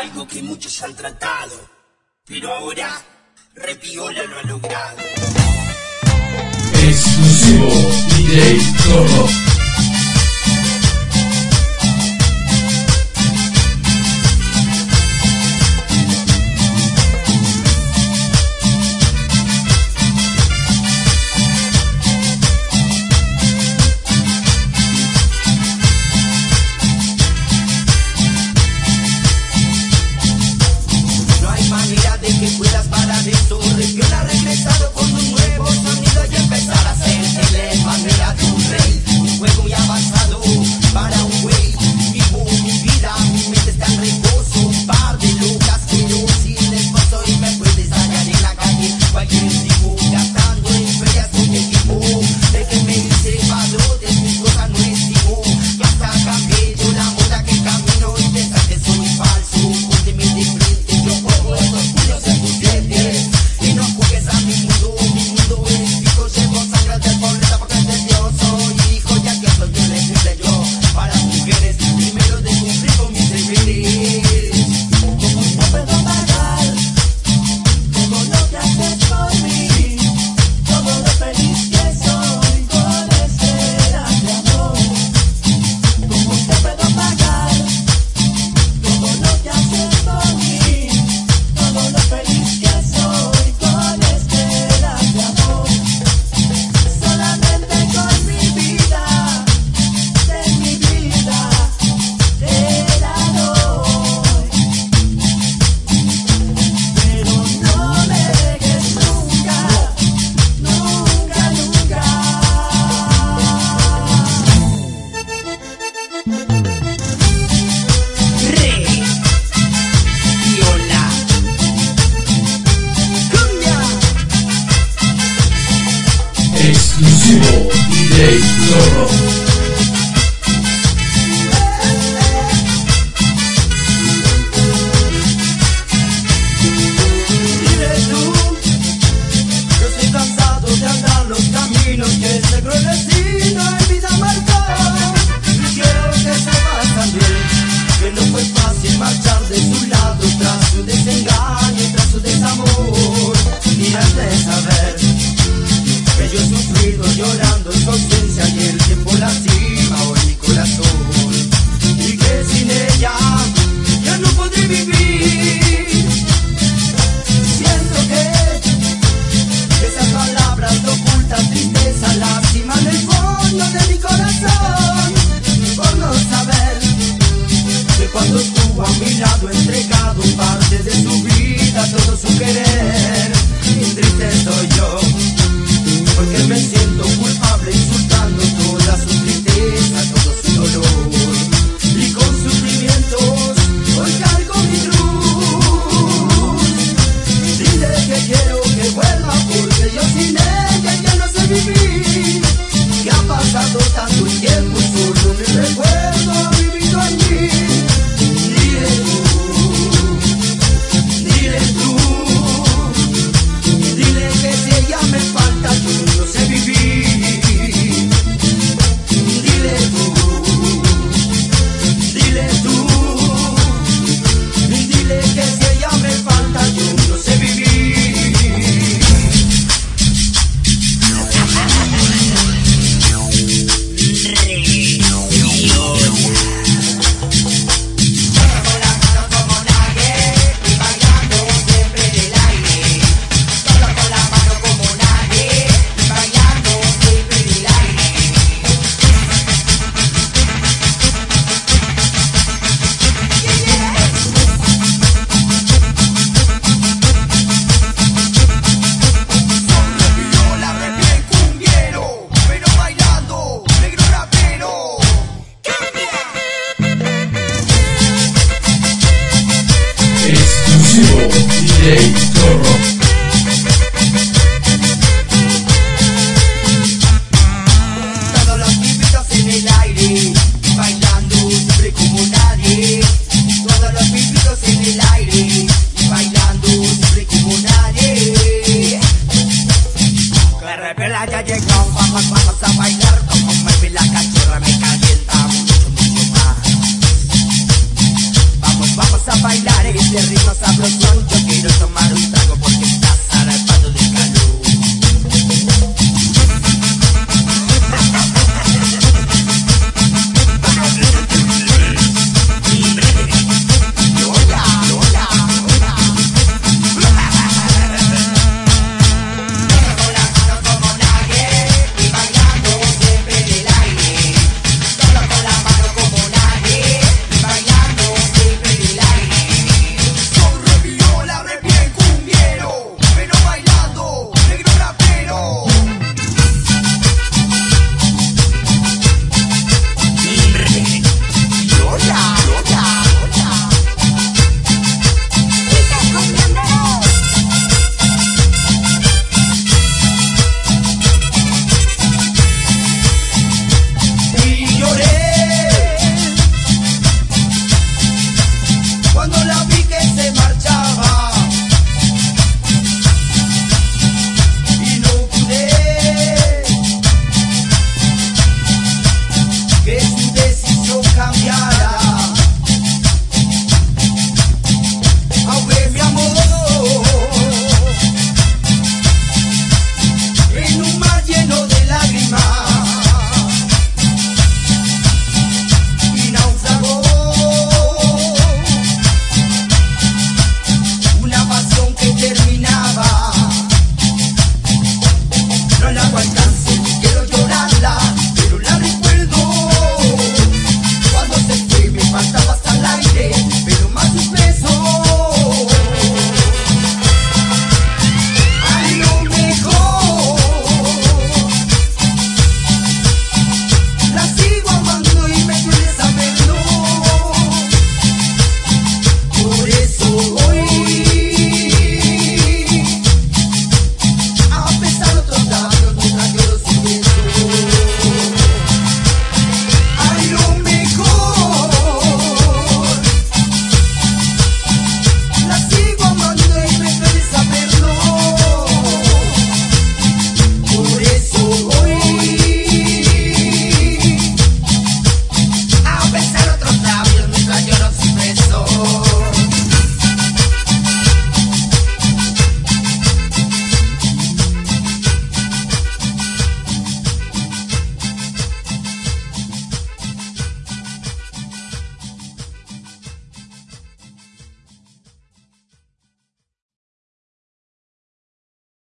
algo que muchos han tratado, pero ahora Repiola lo ha logrado. Exclusivo DJ Zorro. Repiola ha regresado con un nuevo sonido y empezar a ser el manera de un rey. Un juego muy avanzado para un güey. Vivo mi vida, mi mente está en reposo. Un par de locas que yo sin esposo y me puedes hallar en la calle. Cualquier tipo gastando en ferias con mi equipo. Déjenme ir cebadotes, mis cosas no estimo. Ya hasta cambié yo la moda que camino y pensar que soy falso. Pónteme de frente, yo juego estos puños en tus dientes. Y no juegues a mi mundo es pico, llevo sangre del pobreza porque de Dios soy hijo, ya que soy elegible yo para mujeres, primero de cumplir con mis deberes. Como no puedo pagar todo lo que haces por mí, todo lo feliz que soy con este gran amor. Como no puedo pagar todo lo que haces por mí, todo lo feliz que soy. Exclusivo DJ Zorro. Dile tú, yo estoy cansado de andar los caminos que este cruel destino en vida marcó. Y quiero que sepas también que no fue fácil marchar de su lado tras su desengaño y tras su desamor. Y has de saber que yo he sufrido llorando en tu ausencia y el tiempo lastima hoy mi corazón. Y que sin ella ya no podré vivir. Siento que esas palabras no ocultan tristeza, lástima en el fondo de mi corazón. Por no saber que cuando estuvo a mi lado entregado parte de su vida, todo su querer, y triste soy yo. Porque me siento culpable insultando toda su tristeza, todo su dolor. Y con sufrimientos hoy cargo mi cruz. Dile que quiero que vuelva porque yo sin ella ya no sé vivir. Que ha pasado tanto tiempo y solo en el recuerdo ha vivido en mí. Dile tú, dile que si ella me falta yo no sé vivir. Dile tú, dile que si ella me falta yo no sé vivir. Exclusivo DJ Zorro. Todos los pibitos en el aire, bailando siempre como nadie. Todos los pibitos en el aire, bailando siempre como nadie. Que Repiola ya llegó, vamos a bailar. Como me ve la cachorra me calienta mucho más. Vamos a bailar. de ritmo sabrosón. Yo quiero tomar un trago porque estás zarpado de calor. Por eso